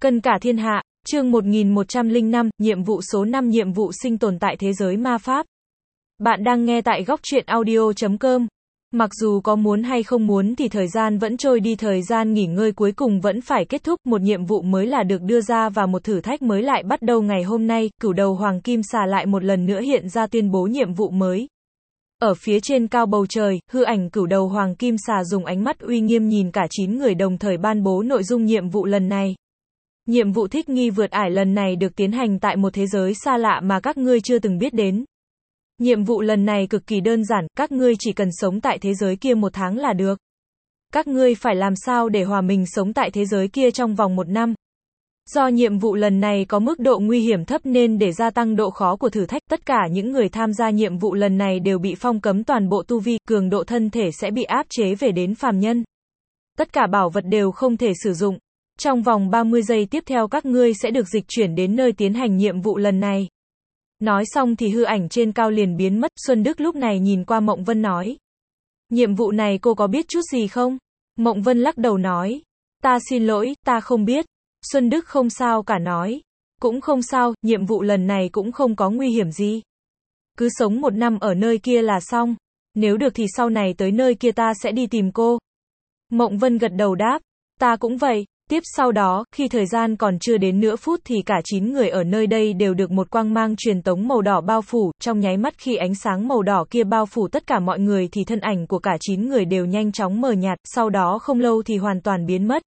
Cân cả thiên hạ, chương 1105, nhiệm vụ số 5 nhiệm vụ sinh tồn tại thế giới ma pháp. Bạn đang nghe tại góc truyện audio.com. Mặc dù có muốn hay không muốn thì thời gian vẫn trôi đi, thời gian nghỉ ngơi cuối cùng vẫn phải kết thúc, một nhiệm vụ mới là được đưa ra và một thử thách mới lại bắt đầu ngày hôm nay, cửu đầu hoàng kim xà lại một lần nữa hiện ra tuyên bố nhiệm vụ mới. Ở phía trên cao bầu trời, hư ảnh cửu đầu hoàng kim xà dùng ánh mắt uy nghiêm nhìn cả 9 người đồng thời ban bố nội dung nhiệm vụ lần này. Nhiệm vụ thích nghi vượt ải lần này được tiến hành tại một thế giới xa lạ mà các ngươi chưa từng biết đến. Nhiệm vụ lần này cực kỳ đơn giản, các ngươi chỉ cần sống tại thế giới kia 1 tháng là được. Các ngươi phải làm sao để hòa mình sống tại thế giới kia trong vòng 1 năm. Do nhiệm vụ lần này có mức độ nguy hiểm thấp nên để gia tăng độ khó của thử thách, tất cả những người tham gia nhiệm vụ lần này đều bị phong cấm toàn bộ tu vi, cường độ thân thể sẽ bị áp chế về đến phàm nhân. Tất cả bảo vật đều không thể sử dụng. Trong vòng 30 giây tiếp theo các ngươi sẽ được dịch chuyển đến nơi tiến hành nhiệm vụ lần này. Nói xong thì hư ảnh trên cao liền biến mất, Xuân Đức lúc này nhìn qua Mộng Vân nói. Nhiệm vụ này cô có biết chút gì không? Mộng Vân lắc đầu nói. Ta xin lỗi, ta không biết. Xuân Đức không sao cả nói. Cũng không sao, nhiệm vụ lần này cũng không có nguy hiểm gì. Cứ sống 1 năm ở nơi kia là xong. Nếu được thì sau này tới nơi kia ta sẽ đi tìm cô. Mộng Vân gật đầu đáp. Ta cũng vậy. Tiếp sau đó, khi thời gian còn chưa đến nửa phút thì cả 9 người ở nơi đây đều được một quang mang truyền tống màu đỏ bao phủ, trong nháy mắt khi ánh sáng màu đỏ kia bao phủ tất cả mọi người thì thân ảnh của cả 9 người đều nhanh chóng mờ nhạt, sau đó không lâu thì hoàn toàn biến mất.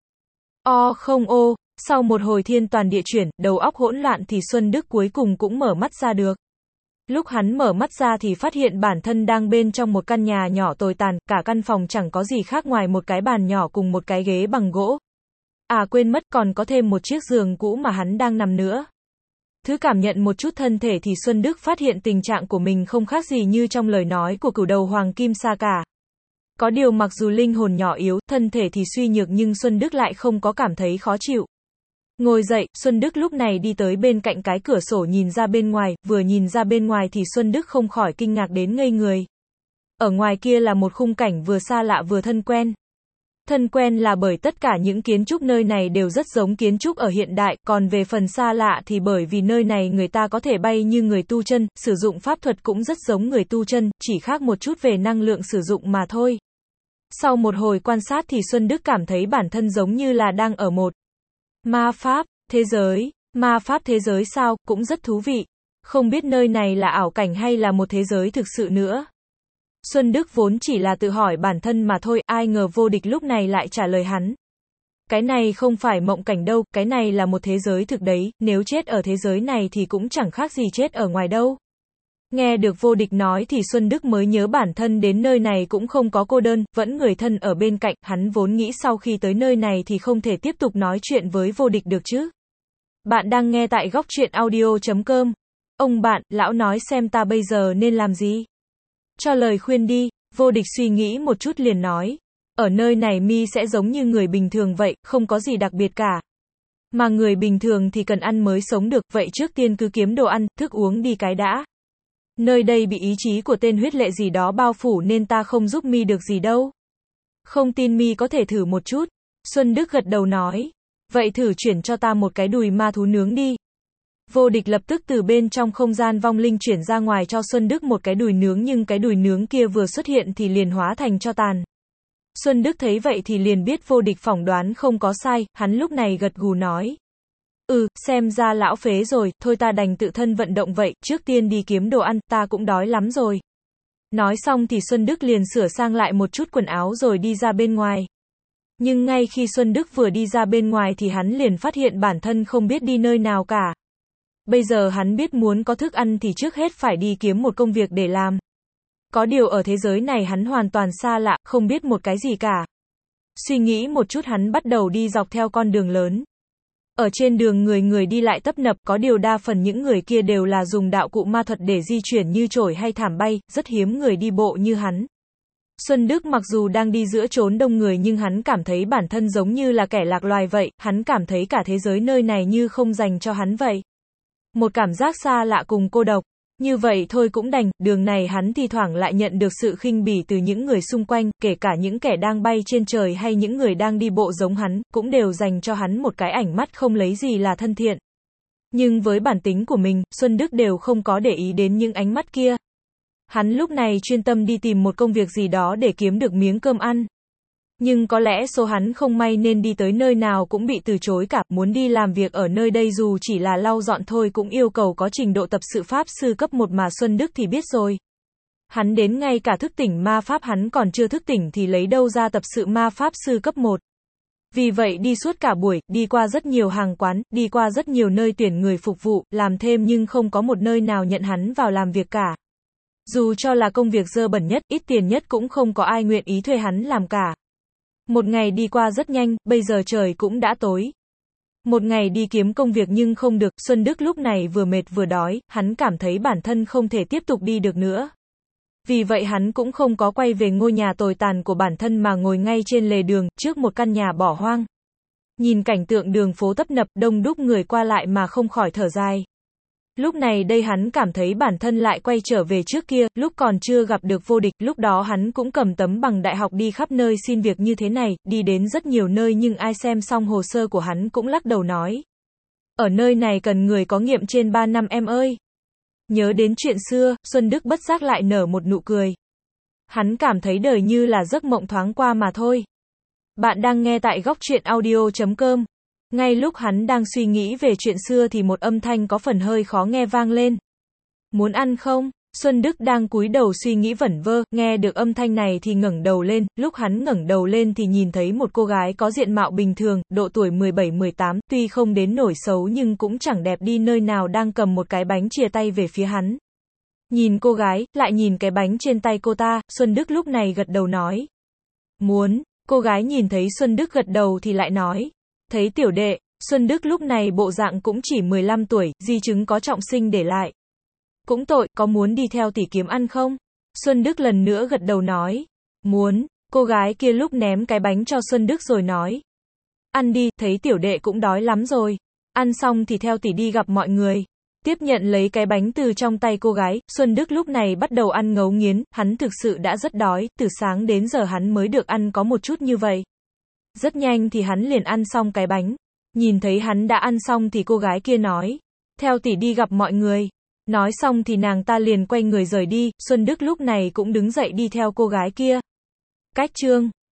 Sau một hồi thiên toàn địa chuyển, đầu óc hỗn loạn thì Xuân Đức cuối cùng cũng mở mắt ra được. Lúc hắn mở mắt ra thì phát hiện bản thân đang bên trong một căn nhà nhỏ tồi tàn, cả căn phòng chẳng có gì khác ngoài một cái bàn nhỏ cùng một cái ghế bằng gỗ. À quên mất, còn có thêm một chiếc giường cũ mà hắn đang nằm nữa. Thứ cảm nhận một chút thân thể thì Xuân Đức phát hiện tình trạng của mình không khác gì như trong lời nói của cửu đầu hoàng kim sa cả. Có điều mặc dù linh hồn nhỏ yếu, thân thể thì suy nhược nhưng Xuân Đức lại không có cảm thấy khó chịu. Ngồi dậy, Xuân Đức lúc này đi tới bên cạnh cái cửa sổ nhìn ra bên ngoài, vừa nhìn ra bên ngoài thì Xuân Đức không khỏi kinh ngạc đến ngây người. Ở ngoài kia là một khung cảnh vừa xa lạ vừa thân quen. Thân quen là bởi tất cả những kiến trúc nơi này đều rất giống kiến trúc ở hiện đại, còn về phần xa lạ thì bởi vì nơi này người ta có thể bay như người tu chân, sử dụng pháp thuật cũng rất giống người tu chân, chỉ khác một chút về năng lượng sử dụng mà thôi. Sau một hồi quan sát thì Xuân Đức cảm thấy bản thân giống như là đang ở một ma pháp thế giới. Ma pháp thế giới sao, cũng rất thú vị. Không biết nơi này là ảo cảnh hay là một thế giới thực sự nữa. Xuân Đức vốn chỉ là tự hỏi bản thân mà thôi, ai ngờ Vô Địch lúc này lại trả lời hắn. Cái này không phải mộng cảnh đâu, cái này là một thế giới thực đấy, nếu chết ở thế giới này thì cũng chẳng khác gì chết ở ngoài đâu. Nghe được Vô Địch nói thì Xuân Đức mới nhớ bản thân đến nơi này cũng không có cô đơn, vẫn người thân ở bên cạnh, hắn vốn nghĩ sau khi tới nơi này thì không thể tiếp tục nói chuyện với Vô Địch được chứ. Bạn đang nghe tại góc truyện audio.com. Ông bạn, lão nói xem ta bây giờ nên làm gì? Cho lời khuyên đi. Vô Địch suy nghĩ một chút liền nói. Ở nơi này mi sẽ giống như người bình thường vậy, không có gì đặc biệt cả. Mà người bình thường thì cần ăn mới sống được, vậy trước tiên cứ kiếm đồ ăn, thức uống đi cái đã. Nơi đây bị ý chí của tên huyết lệ gì đó bao phủ nên ta không giúp mi được gì đâu. Không tin mi có thể thử một chút. Xuân Đức gật đầu nói. Vậy thử chuyển cho ta một cái đùi ma thú nướng đi. Vô Địch lập tức từ bên trong không gian vong linh chuyển ra ngoài cho Xuân Đức một cái đùi nướng, nhưng cái đùi nướng kia vừa xuất hiện thì liền hóa thành tro tàn. Xuân Đức thấy vậy thì liền biết Vô Địch phỏng đoán không có sai, hắn lúc này gật gù nói. Xem ra lão phế rồi, thôi ta đành tự thân vận động vậy, trước tiên đi kiếm đồ ăn, ta cũng đói lắm rồi. Nói xong thì Xuân Đức liền sửa sang lại một chút quần áo rồi đi ra bên ngoài. Nhưng ngay khi Xuân Đức vừa đi ra bên ngoài thì hắn liền phát hiện bản thân không biết đi nơi nào cả. Bây giờ hắn biết muốn có thức ăn thì trước hết phải đi kiếm một công việc để làm. Có điều ở thế giới này hắn hoàn toàn xa lạ, không biết một cái gì cả. Suy nghĩ một chút hắn bắt đầu đi dọc theo con đường lớn. Ở trên đường người đi lại tấp nập, có điều đa phần những người kia đều là dùng đạo cụ ma thuật để di chuyển như chổi hay thảm bay, rất hiếm người đi bộ như hắn. Xuân Đức mặc dù đang đi giữa chốn đông người nhưng hắn cảm thấy bản thân giống như là kẻ lạc loài vậy, hắn cảm thấy cả thế giới nơi này như không dành cho hắn vậy. Một cảm giác xa lạ cùng cô độc. Như vậy thôi cũng đành, đường này hắn thi thoảng lại nhận được sự khinh bỉ từ những người xung quanh, kể cả những kẻ đang bay trên trời hay những người đang đi bộ giống hắn, cũng đều dành cho hắn một cái ảnh mắt không lấy gì là thân thiện. Nhưng với bản tính của mình, Xuân Đức đều không có để ý đến những ánh mắt kia. Hắn lúc này chuyên tâm đi tìm một công việc gì đó để kiếm được miếng cơm ăn. Nhưng có lẽ số hắn không may nên đi tới nơi nào cũng bị từ chối cả, muốn đi làm việc ở nơi đây dù chỉ là lau dọn thôi cũng yêu cầu có trình độ tập sự pháp sư cấp 1 mà Xuân Đức thì biết rồi. Hắn đến ngay cả thức tỉnh ma pháp hắn còn chưa thức tỉnh thì lấy đâu ra tập sự ma pháp sư cấp 1. Vì vậy đi suốt cả buổi, đi qua rất nhiều hàng quán, đi qua rất nhiều nơi tuyển người phục vụ, làm thêm nhưng không có một nơi nào nhận hắn vào làm việc cả. Dù cho là công việc dơ bẩn nhất, ít tiền nhất cũng không có ai nguyện ý thuê hắn làm cả. Một ngày đi qua rất nhanh, bây giờ trời cũng đã tối. Một ngày đi kiếm công việc nhưng không được, Xuân Đức lúc này vừa mệt vừa đói, hắn cảm thấy bản thân không thể tiếp tục đi được nữa. Vì vậy hắn cũng không có quay về ngôi nhà tồi tàn của bản thân mà ngồi ngay trên lề đường, trước một căn nhà bỏ hoang. Nhìn cảnh tượng đường phố tấp nập, đông đúc người qua lại mà không khỏi thở dài. Lúc này đây hắn cảm thấy bản thân lại quay trở về trước kia, lúc còn chưa gặp được vô địch, lúc đó hắn cũng cầm tấm bằng đại học đi khắp nơi xin việc như thế này, đi đến rất nhiều nơi nhưng ai xem xong hồ sơ của hắn cũng lắc đầu nói. Ở nơi này cần người có nghiệm trên 3 năm em ơi. Nhớ đến chuyện xưa, Xuân Đức bất giác lại nở một nụ cười. Hắn cảm thấy đời như là giấc mộng thoáng qua mà thôi. Bạn đang nghe tại góc truyện audio.com. Ngay lúc hắn đang suy nghĩ về chuyện xưa thì một âm thanh có phần hơi khó nghe vang lên. Muốn ăn không? Xuân Đức đang cúi đầu suy nghĩ vẩn vơ, nghe được âm thanh này thì ngẩng đầu lên, lúc hắn ngẩng đầu lên thì nhìn thấy một cô gái có diện mạo bình thường, độ tuổi 17-18, tuy không đến nổi xấu nhưng cũng chẳng đẹp đi nơi nào đang cầm một cái bánh chìa tay về phía hắn. Nhìn cô gái, lại nhìn cái bánh trên tay cô ta, Xuân Đức lúc này gật đầu nói. Muốn, cô gái nhìn thấy Xuân Đức gật đầu thì lại nói. Thấy tiểu đệ, Xuân Đức lúc này bộ dạng cũng chỉ 15 tuổi, di chứng có trọng sinh để lại. Cũng tội, có muốn đi theo tỷ kiếm ăn không? Xuân Đức lần nữa gật đầu nói. Muốn, cô gái kia lúc ném cái bánh cho Xuân Đức rồi nói. Ăn đi, thấy tiểu đệ cũng đói lắm rồi. Ăn xong thì theo tỷ đi gặp mọi người. Tiếp nhận lấy cái bánh từ trong tay cô gái, Xuân Đức lúc này bắt đầu ăn ngấu nghiến, hắn thực sự đã rất đói, từ sáng đến giờ hắn mới được ăn có một chút như vậy. Rất nhanh thì hắn liền ăn xong cái bánh. Nhìn thấy hắn đã ăn xong thì cô gái kia nói. Theo tỷ đi gặp mọi người. Nói xong thì nàng ta liền quay người rời đi, Xuân Đức lúc này cũng đứng dậy đi theo cô gái kia. Cách chương